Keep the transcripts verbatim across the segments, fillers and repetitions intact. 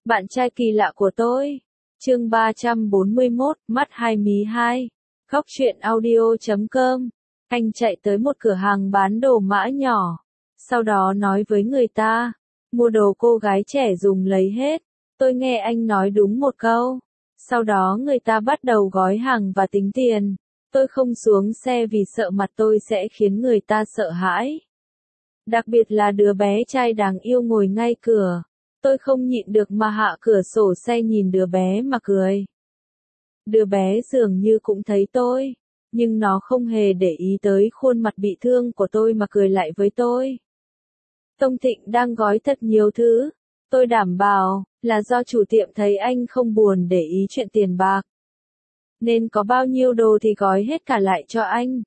Bạn trai kỳ lạ của tôi. Chương ba trăm bốn mươi mốt, mắt hai mí hai. Khóc chuyện audio chấm com. Anh chạy tới một cửa hàng bán đồ mã nhỏ. Sau đó nói với người ta, mua đồ cô gái trẻ dùng lấy hết. Tôi nghe anh nói đúng một câu. Sau đó người ta bắt đầu gói hàng và tính tiền. Tôi không xuống xe vì sợ mặt tôi sẽ khiến người ta sợ hãi. Đặc biệt là đứa bé trai đáng yêu ngồi ngay cửa. Tôi không nhịn được mà hạ cửa sổ xe nhìn đứa bé mà cười. Đứa bé dường như cũng thấy tôi, nhưng nó không hề để ý tới khuôn mặt bị thương của tôi mà cười lại với tôi. Tông Thịnh đang gói thật nhiều thứ. Tôi đảm bảo là do chủ tiệm thấy anh không buồn để ý chuyện tiền bạc. Nên có bao nhiêu đồ thì gói hết cả lại cho anh.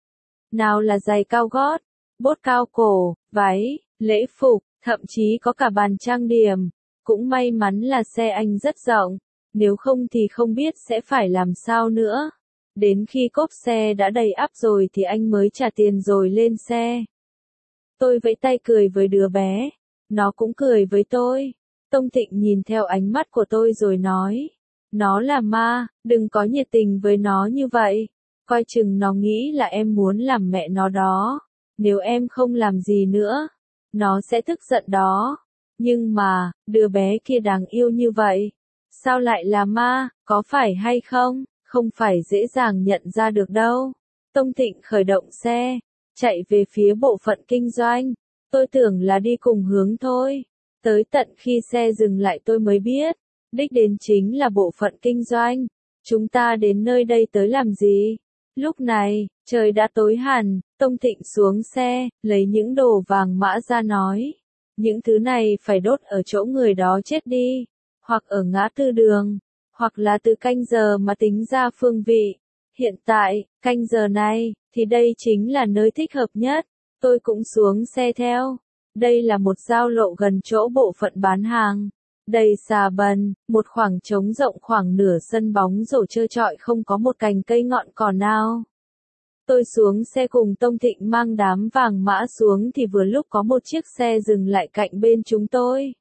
Nào là giày cao gót, bốt cao cổ, váy, lễ phục, thậm chí có cả bàn trang điểm. Cũng may mắn là xe anh rất rộng, nếu không thì không biết sẽ phải làm sao nữa. Đến khi cốp xe đã đầy ắp rồi thì anh mới trả tiền rồi lên xe. Tôi vẫy tay cười với đứa bé, nó cũng cười với tôi. Tông Thịnh nhìn theo ánh mắt của tôi rồi nói, nó là ma, đừng có nhiệt tình với nó như vậy. Coi chừng nó nghĩ là em muốn làm mẹ nó đó. Nếu em không làm gì nữa, nó sẽ tức giận đó. Nhưng mà, đứa bé kia đáng yêu như vậy. Sao lại là ma, có phải hay không? Không phải dễ dàng nhận ra được đâu. Tông Thịnh khởi động xe, chạy về phía bộ phận kinh doanh. Tôi tưởng là đi cùng hướng thôi. Tới tận khi xe dừng lại tôi mới biết, đích đến chính là bộ phận kinh doanh. Chúng ta đến nơi đây tới làm gì? Lúc này, trời đã tối hẳn, Tông Thịnh xuống xe, lấy những đồ vàng mã ra nói. Những thứ này phải đốt ở chỗ người đó chết đi, hoặc ở ngã tư đường, hoặc là từ canh giờ mà tính ra phương vị. Hiện tại, canh giờ này, thì đây chính là nơi thích hợp nhất. Tôi cũng xuống xe theo. Đây là một giao lộ gần chỗ bộ phận bán hàng. Đầy xà bần, một khoảng trống rộng khoảng nửa sân bóng rổ trơ trọi không có một cành cây ngọn cỏ nào. Tôi xuống xe cùng Tông Thịnh mang đám vàng mã xuống thì vừa lúc có một chiếc xe dừng lại cạnh bên chúng tôi.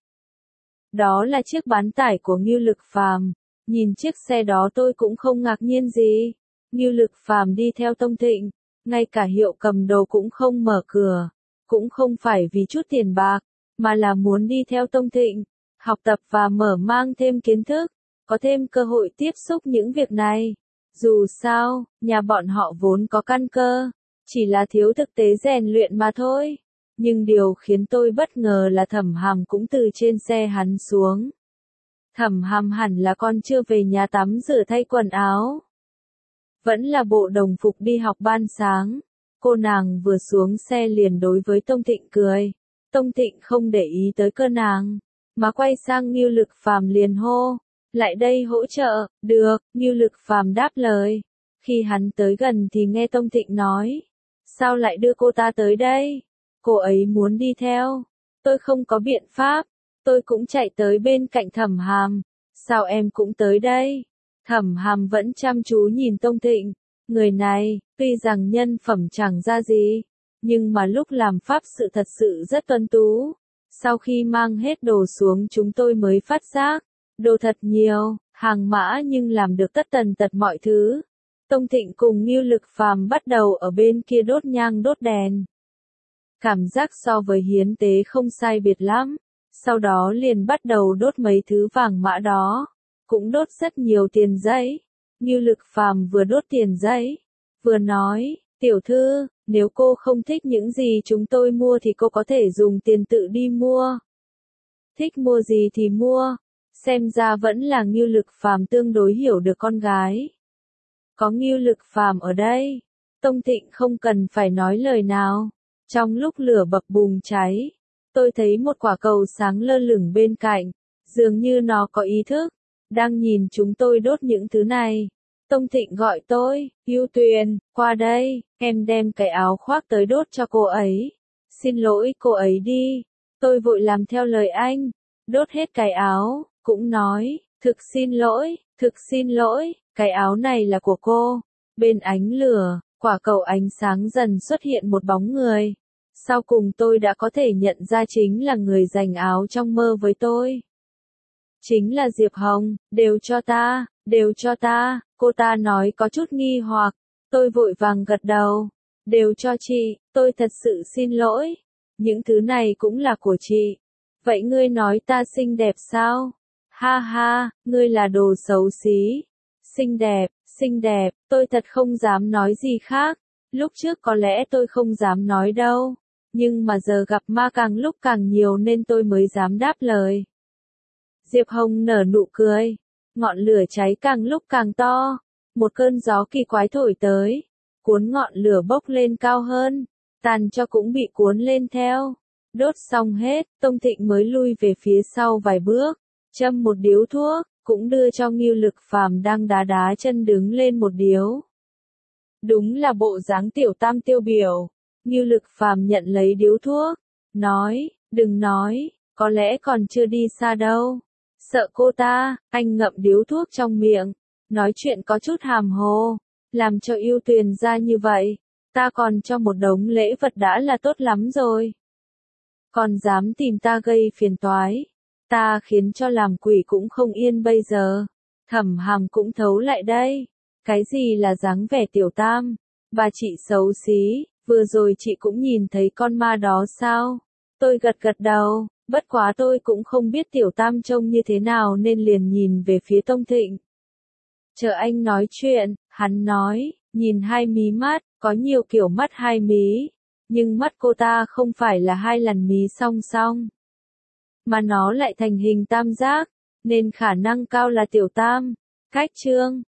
Đó là chiếc bán tải của Ngưu Lực Phàm. Nhìn chiếc xe đó tôi cũng không ngạc nhiên gì. Ngưu Lực Phàm đi theo Tông Thịnh, ngay cả hiệu cầm đồ cũng không mở cửa. Cũng không phải vì chút tiền bạc, mà là muốn đi theo Tông Thịnh, học tập và mở mang thêm kiến thức, có thêm cơ hội tiếp xúc những việc này. Dù sao, nhà bọn họ vốn có căn cơ, chỉ là thiếu thực tế rèn luyện mà thôi. Nhưng điều khiến tôi bất ngờ là Thẩm Hàm cũng từ trên xe hắn xuống. Thẩm Hàm hẳn là con chưa về nhà tắm rửa thay quần áo. Vẫn là bộ đồng phục đi học ban sáng. Cô nàng vừa xuống xe liền đối với Tông Thịnh cười. Tông Thịnh không để ý tới cơ nàng, mà quay sang Ngưu Lực Phàm liền hô. Lại đây hỗ trợ, được, Ngưu Lực Phàm đáp lời. Khi hắn tới gần thì nghe Tông Thịnh nói. Sao lại đưa cô ta tới đây? Cô ấy muốn đi theo. Tôi không có biện pháp. Tôi cũng chạy tới bên cạnh Thẩm Hàm. Sao em cũng tới đây? Thẩm Hàm vẫn chăm chú nhìn Tông Thịnh. Người này, tuy rằng nhân phẩm chẳng ra gì, nhưng mà lúc làm pháp sự thật sự rất tuân tú. Sau khi mang hết đồ xuống chúng tôi mới phát giác, đồ thật nhiều, hàng mã nhưng làm được tất tần tật mọi thứ. Tông Thịnh cùng Ngưu Lực Phàm bắt đầu ở bên kia đốt nhang đốt đèn. Cảm giác so với hiến tế không sai biệt lắm. Sau đó liền bắt đầu đốt mấy thứ vàng mã đó. Cũng đốt rất nhiều tiền giấy. Ngưu Lực Phàm vừa đốt tiền giấy, vừa nói, tiểu thư, nếu cô không thích những gì chúng tôi mua thì cô có thể dùng tiền tự đi mua. Thích mua gì thì mua. Xem ra vẫn là Ngưu Lực Phàm tương đối hiểu được con gái. Có Ngưu Lực Phàm ở đây, Tông Thịnh không cần phải nói lời nào. Trong lúc lửa bập bùng cháy, tôi thấy một quả cầu sáng lơ lửng bên cạnh, dường như nó có ý thức, đang nhìn chúng tôi đốt những thứ này. Tông Thịnh gọi tôi, Ưu Tuyền, qua đây, em đem cái áo khoác tới đốt cho cô ấy. Xin lỗi cô ấy đi. Tôi vội làm theo lời anh, đốt hết cái áo, cũng nói, thực xin lỗi, thực xin lỗi, cái áo này là của cô. Bên ánh lửa, quả cầu ánh sáng dần xuất hiện một bóng người. Sau cùng tôi đã có thể nhận ra chính là người giành áo trong mơ với tôi. Chính là Diệp Hồng, đều cho ta, đều cho ta, cô ta nói có chút nghi hoặc, tôi vội vàng gật đầu, đều cho chị, tôi thật sự xin lỗi, những thứ này cũng là của chị. Vậy ngươi nói ta xinh đẹp sao? Ha ha, ngươi là đồ xấu xí. Xinh đẹp, xinh đẹp, tôi thật không dám nói gì khác. Lúc trước có lẽ tôi không dám nói đâu, nhưng mà giờ gặp ma càng lúc càng nhiều nên tôi mới dám đáp lời. Diệp Hồng nở nụ cười, ngọn lửa cháy càng lúc càng to, một cơn gió kỳ quái thổi tới, cuốn ngọn lửa bốc lên cao hơn, tàn cho cũng bị cuốn lên theo. Đốt xong hết, Tông Thịnh mới lui về phía sau vài bước, châm một điếu thuốc, cũng đưa cho Ngưu Lực Phàm đang đá đá chân đứng lên một điếu. Đúng là bộ dáng tiểu tam tiêu biểu. Ngưu Lực Phàm nhận lấy điếu thuốc, nói, đừng nói, có lẽ còn chưa đi xa đâu. Sợ cô ta, anh ngậm điếu thuốc trong miệng, nói chuyện có chút hàm hồ, làm cho Yêu Tuyền ra như vậy, ta còn cho một đống lễ vật đã là tốt lắm rồi. Còn dám tìm ta gây phiền toái, ta khiến cho làm quỷ cũng không yên bây giờ. Thẩm Hàm cũng thấu lại đây, cái gì là dáng vẻ tiểu tam, bà chị xấu xí, vừa rồi chị cũng nhìn thấy con ma đó sao? Tôi gật gật đầu, bất quá tôi cũng không biết tiểu tam trông như thế nào nên liền nhìn về phía Tông Thịnh. Chờ anh nói chuyện, hắn nói, nhìn hai mí mắt, có nhiều kiểu mắt hai mí, nhưng mắt cô ta không phải là hai lần mí song song, mà nó lại thành hình tam giác, nên khả năng cao là tiểu tam. Cách trương,